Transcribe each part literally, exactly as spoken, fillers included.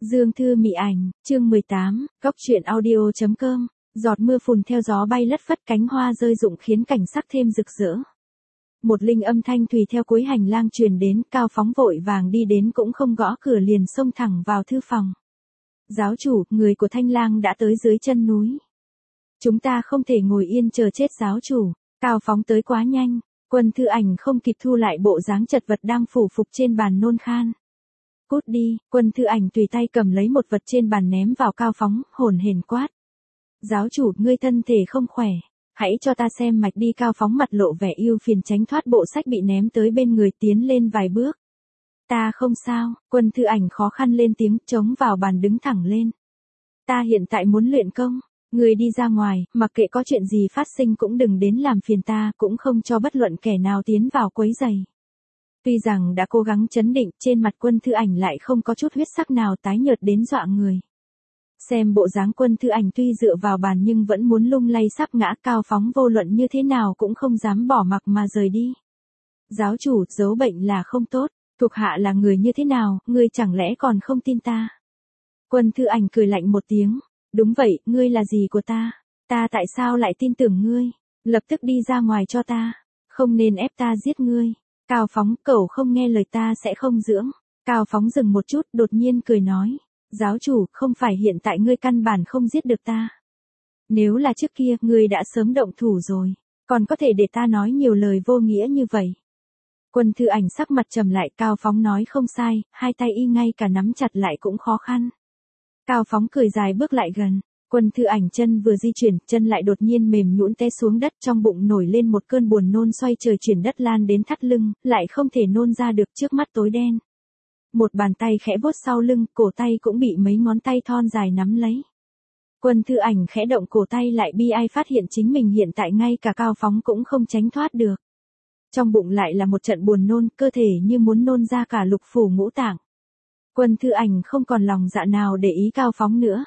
Dương Thư Mị Ảnh, chương mười tám, Góc truyện audio chấm com, giọt mưa phùn theo gió bay lất phất, cánh hoa rơi rụng khiến cảnh sắc thêm rực rỡ. Một linh âm thanh tùy theo cuối hành lang truyền đến, Cao Phóng vội vàng đi đến cũng không gõ cửa liền xông thẳng vào thư phòng. Giáo chủ, người của Thanh Lang đã tới dưới chân núi. Chúng ta không thể ngồi yên chờ chết giáo chủ, Cao Phóng tới quá nhanh, Quân Thư Ảnh không kịp thu lại bộ dáng chật vật đang phủ phục trên bàn nôn khan. Cút đi, Quân Thư Ảnh tùy tay cầm lấy một vật trên bàn ném vào Cao Phóng, hồn hển quát. Giáo chủ, ngươi thân thể không khỏe, hãy cho ta xem mạch đi. Cao Phóng mặt lộ vẻ ưu phiền tránh thoát bộ sách bị ném tới bên người, tiến lên vài bước. Ta không sao, Quân Thư Ảnh khó khăn lên tiếng, chống vào bàn đứng thẳng lên. Ta hiện tại muốn luyện công, ngươi đi ra ngoài, mặc kệ có chuyện gì phát sinh cũng đừng đến làm phiền ta, cũng không cho bất luận kẻ nào tiến vào quấy rầy. Tuy rằng đã cố gắng trấn định, trên mặt Quân Thư Ảnh lại không có chút huyết sắc nào, tái nhợt đến dọa người. Xem bộ dáng Quân Thư Ảnh tuy dựa vào bàn nhưng vẫn muốn lung lay sắp ngã, Cao Phóng vô luận như thế nào cũng không dám bỏ mặc mà rời đi. Giáo chủ, giấu bệnh là không tốt, thuộc hạ là người như thế nào, ngươi chẳng lẽ còn không tin ta? Quân Thư Ảnh cười lạnh một tiếng, đúng vậy, ngươi là gì của ta? Ta tại sao lại tin tưởng ngươi? Lập tức đi ra ngoài cho ta, không nên ép ta giết ngươi. Cao Phóng, cậu không nghe lời ta sẽ không dưỡng. Cao Phóng dừng một chút, đột nhiên cười nói. Giáo chủ, không phải hiện tại ngươi căn bản không giết được ta. Nếu là trước kia, ngươi đã sớm động thủ rồi. Còn có thể để ta nói nhiều lời vô nghĩa như vậy. Quân Thư Ảnh sắc mặt trầm lại, Cao Phóng nói không sai, hai tay y ngay cả nắm chặt lại cũng khó khăn. Cao Phóng cười dài bước lại gần. Quân Thư Ảnh chân vừa di chuyển, chân lại đột nhiên mềm nhũn té xuống đất, trong bụng nổi lên một cơn buồn nôn xoay trời chuyển đất lan đến thắt lưng, lại không thể nôn ra được, trước mắt tối đen. Một bàn tay khẽ vuốt sau lưng, cổ tay cũng bị mấy ngón tay thon dài nắm lấy. Quân Thư Ảnh khẽ động cổ tay lại, bi ai phát hiện chính mình hiện tại ngay cả Cao Phóng cũng không tránh thoát được. Trong bụng lại là một trận buồn nôn, cơ thể như muốn nôn ra cả lục phủ ngũ tạng. Quân Thư Ảnh không còn lòng dạ nào để ý Cao Phóng nữa.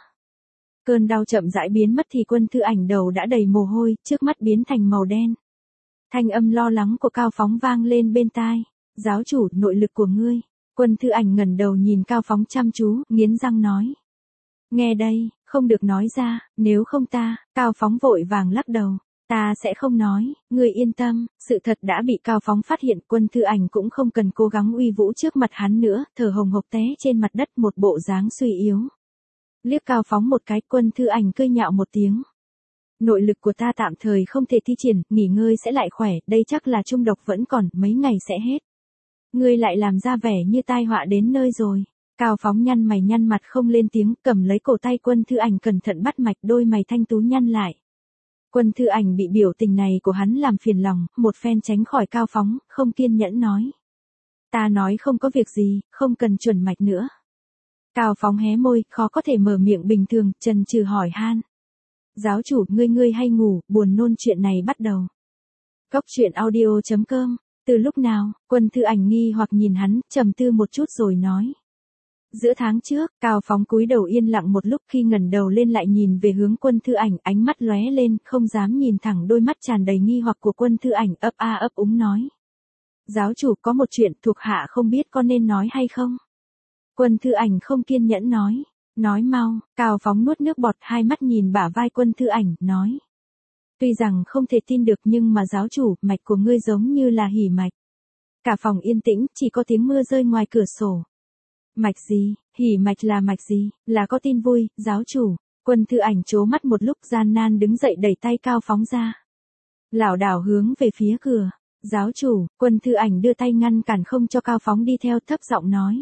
Cơn đau chậm rãi biến mất thì Quân Thư Ảnh đầu đã đầy mồ hôi, trước mắt biến thành màu đen. Thanh âm lo lắng của Cao Phóng vang lên bên tai. Giáo chủ, nội lực của ngươi. Quân Thư Ảnh ngẩng đầu nhìn Cao Phóng chăm chú, nghiến răng nói. Nghe đây, không được nói ra, nếu không ta, Cao Phóng vội vàng lắc đầu. Ta sẽ không nói, ngươi yên tâm, sự thật đã bị Cao Phóng phát hiện, Quân Thư Ảnh cũng không cần cố gắng uy vũ trước mặt hắn nữa, thở hồng hộc té trên mặt đất, một bộ dáng suy yếu. Liếc Cao Phóng một cái, Quân Thư Ảnh cười nhạo một tiếng. Nội lực của ta tạm thời không thể thi triển, nghỉ ngơi sẽ lại khỏe, đây chắc là trung độc vẫn còn, mấy ngày sẽ hết. Ngươi lại làm ra vẻ như tai họa đến nơi rồi. Cao Phóng nhăn mày nhăn mặt không lên tiếng, cầm lấy cổ tay Quân Thư Ảnh cẩn thận bắt mạch, đôi mày thanh tú nhăn lại. Quân Thư Ảnh bị biểu tình này của hắn làm phiền lòng, một phen tránh khỏi Cao Phóng, không kiên nhẫn nói. Ta nói không có việc gì, không cần chuẩn mạch nữa. Cao Phóng hé môi, khó có thể mở miệng bình thường, chần chừ hỏi han. Giáo chủ, ngươi ngươi hay ngủ, buồn nôn chuyện này bắt đầu. Góc truyện audio chấm com, từ lúc nào? Quân Thư Ảnh nghi hoặc nhìn hắn, trầm tư một chút rồi nói. Giữa tháng trước, Cao Phóng cúi đầu yên lặng một lúc, khi ngẩng đầu lên lại nhìn về hướng Quân Thư Ảnh, ánh mắt lóe lên, không dám nhìn thẳng đôi mắt tràn đầy nghi hoặc của Quân Thư Ảnh, ấp a ấp úng nói. Giáo chủ, có một chuyện thuộc hạ không biết có nên nói hay không? Quân Thư Ảnh không kiên nhẫn nói. Nói mau. Cao Phóng nuốt nước bọt, hai mắt nhìn bả vai Quân Thư Ảnh, nói. Tuy rằng không thể tin được nhưng mà giáo chủ, mạch của ngươi giống như là hỉ mạch. Cả phòng yên tĩnh, chỉ có tiếng mưa rơi ngoài cửa sổ. Mạch gì? Hỉ mạch là mạch gì? Là có tin vui, giáo chủ. Quân Thư Ảnh trố mắt một lúc, gian nan đứng dậy đẩy tay Cao Phóng ra. Lảo đảo hướng về phía cửa. Giáo chủ, Quân Thư Ảnh đưa tay ngăn cản không cho Cao Phóng đi theo, thấp giọng nói.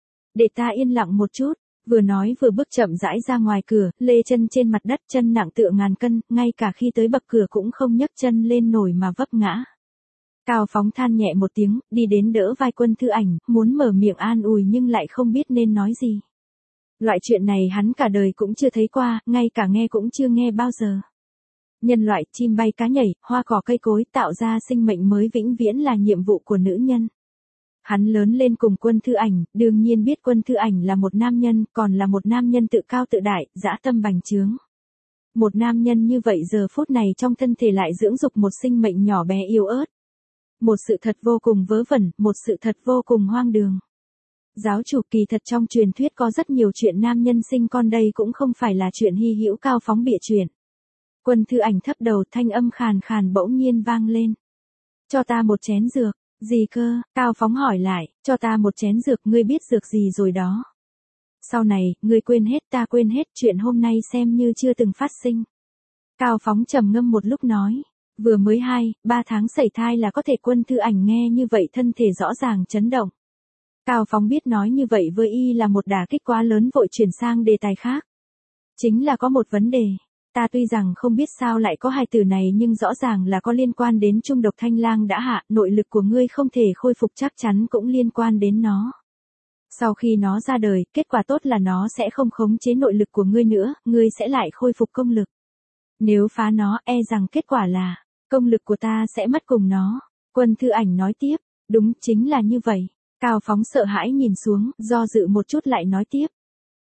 Để ta yên lặng một chút. Vừa nói vừa bước chậm rãi ra ngoài cửa, lê chân trên mặt đất, chân nặng tựa ngàn cân, ngay cả khi tới bậc cửa cũng không nhấc chân lên nổi mà vấp ngã. Cao Phóng than nhẹ một tiếng, đi đến đỡ vai Quân Thư Ảnh, muốn mở miệng an ủi nhưng lại không biết nên nói gì. Loại chuyện này hắn cả đời cũng chưa thấy qua, ngay cả nghe cũng chưa nghe bao giờ. Nhân loại, chim bay cá nhảy, hoa cỏ cây cối, tạo ra sinh mệnh mới vĩnh viễn là nhiệm vụ của nữ nhân. Hắn lớn lên cùng Quân Thư Ảnh, đương nhiên biết Quân Thư Ảnh là một nam nhân, còn là một nam nhân tự cao tự đại, dã tâm bành trướng. Một nam nhân như vậy giờ phút này trong thân thể lại dưỡng dục một sinh mệnh nhỏ bé yếu ớt. Một sự thật vô cùng vớ vẩn, một sự thật vô cùng hoang đường. Giáo chủ, kỳ thật trong truyền thuyết có rất nhiều chuyện nam nhân sinh con đây cũng không phải là chuyện hy hữu. Cao Phóng bịa chuyện. Quân Thư Ảnh thấp đầu, thanh âm khàn khàn bỗng nhiên vang lên. Cho ta một chén dược. Gì cơ? Cao Phóng hỏi lại. Cho ta một chén dược, ngươi biết dược gì rồi đó. Sau này, ngươi quên hết, ta quên hết, chuyện hôm nay xem như chưa từng phát sinh. Cao Phóng trầm ngâm một lúc nói. Vừa mới hai, ba tháng sẩy thai là có thể. Quân Thư Ảnh nghe như vậy thân thể rõ ràng chấn động. Cao Phóng biết nói như vậy với y là một đả kích quá lớn, vội chuyển sang đề tài khác. Chính là có một vấn đề. Ta tuy rằng không biết sao lại có hai từ này nhưng rõ ràng là có liên quan đến trung độc thanh lang đã hạ, nội lực của ngươi không thể khôi phục chắc chắn cũng liên quan đến nó. Sau khi nó ra đời, kết quả tốt là nó sẽ không khống chế nội lực của ngươi nữa, ngươi sẽ lại khôi phục công lực. Nếu phá nó, e rằng kết quả là, công lực của ta sẽ mất cùng nó. Quân Thư Ảnh nói tiếp, đúng chính là như vậy. Cao Phóng sợ hãi nhìn xuống, do dự một chút lại nói tiếp.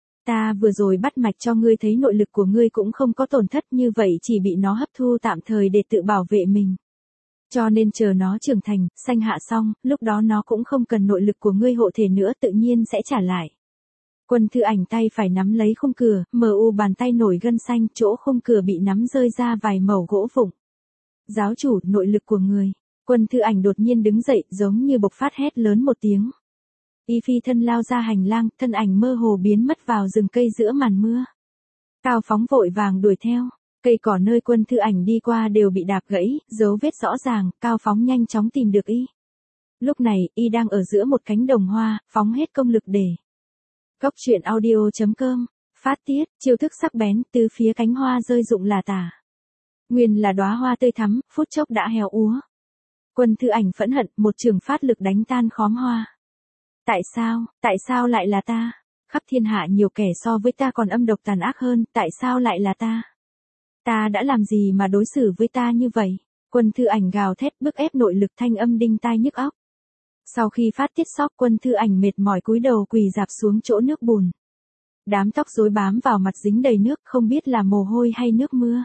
Ta vừa rồi bắt mạch cho ngươi thấy nội lực của ngươi cũng không có tổn thất, như vậy chỉ bị nó hấp thu tạm thời để tự bảo vệ mình. Cho nên chờ nó trưởng thành, sanh hạ xong, lúc đó nó cũng không cần nội lực của ngươi hộ thể nữa, tự nhiên sẽ trả lại. Quân Thư Ảnh tay phải nắm lấy khung cửa, mờ u bàn tay nổi gân xanh, chỗ khung cửa bị nắm rơi ra vài mẩu gỗ vụn. Giáo chủ, nội lực của người. Quân Thư Ảnh đột nhiên đứng dậy, giống như bộc phát hét lớn một tiếng. Y phi thân lao ra hành lang, thân ảnh mơ hồ biến mất vào rừng cây giữa màn mưa. Cao Phóng vội vàng đuổi theo. Cây cỏ nơi Quân Thư Ảnh đi qua đều bị đạp gãy, dấu vết rõ ràng, Cao Phóng nhanh chóng tìm được y. Lúc này, y đang ở giữa một cánh đồng hoa, phóng hết công lực để. Góc truyện audio chấm com, phát tiết, chiêu thức sắc bén, từ phía cánh hoa rơi rụng là tả. Nguyên là đóa hoa tươi thắm, phút chốc đã héo úa. Quân Thư Ảnh phẫn hận, một trường phát lực đánh tan khóm hoa. Tại sao, tại sao lại là ta? Khắp thiên hạ nhiều kẻ so với ta còn âm độc tàn ác hơn, tại sao lại là ta? Ta đã làm gì mà đối xử với ta như vậy? Quân Thư Ảnh gào thét, bức ép nội lực, thanh âm đinh tai nhức óc. Sau khi phát tiết sóc, Quân Thư Ảnh mệt mỏi cúi đầu quỳ rạp xuống chỗ nước bùn. Đám tóc rối bám vào mặt dính đầy nước, không biết là mồ hôi hay nước mưa.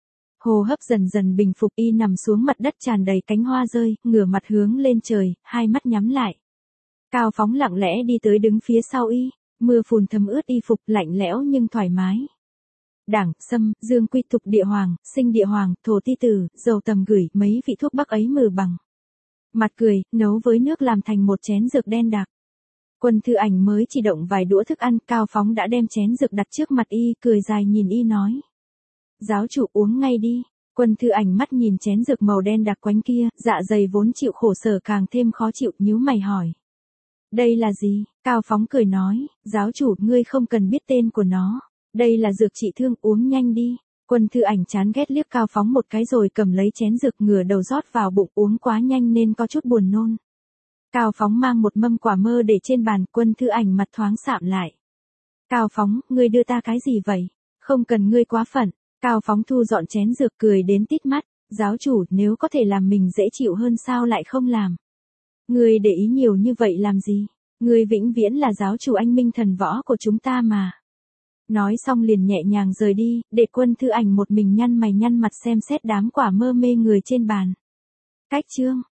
Hô hấp dần dần bình phục, y nằm xuống mặt đất tràn đầy cánh hoa rơi, ngửa mặt hướng lên trời, hai mắt nhắm lại. Cao Phóng lặng lẽ đi tới đứng phía sau y, mưa phùn thấm ướt y phục, lạnh lẽo nhưng thoải mái. Đảng, Sâm, Dương Quy Tục Địa Hoàng, Sinh Địa Hoàng, Thổ Ti Tử, Dầu Tầm gửi, mấy vị thuốc bắc ấy mừ bằng. Mặt cười, nấu với nước làm thành một chén dược đen đặc. Quân Thư Ảnh mới chỉ động vài đũa thức ăn, Cao Phóng đã đem chén dược đặt trước mặt y, cười dài nhìn y nói. Giáo chủ uống ngay đi. Quân Thư Ảnh mắt nhìn chén dược màu đen đặc quánh kia, dạ dày vốn chịu khổ sở càng thêm khó chịu, nhíu mày hỏi. Đây là gì? Cao Phóng cười nói, giáo chủ, ngươi không cần biết tên của nó. Đây là dược trị thương, uống nhanh đi. Quân Thư Ảnh chán ghét liếc Cao Phóng một cái rồi cầm lấy chén dược, ngửa đầu rót vào bụng, uống quá nhanh nên có chút buồn nôn. Cao Phóng mang một mâm quả mơ để trên bàn, Quân Thư Ảnh mặt thoáng sạm lại. Cao Phóng, ngươi đưa ta cái gì vậy? Không cần ngươi quá phận. Cao Phóng thu dọn chén dược, cười đến tít mắt. Giáo chủ, nếu có thể làm mình dễ chịu hơn sao lại không làm? Ngươi để ý nhiều như vậy làm gì? Ngươi vĩnh viễn là giáo chủ anh minh thần võ của chúng ta mà. Nói xong liền nhẹ nhàng rời đi, để Quân Thư Ảnh một mình nhăn mày nhăn mặt xem xét đám quả mơ mê người trên bàn. Cách chương.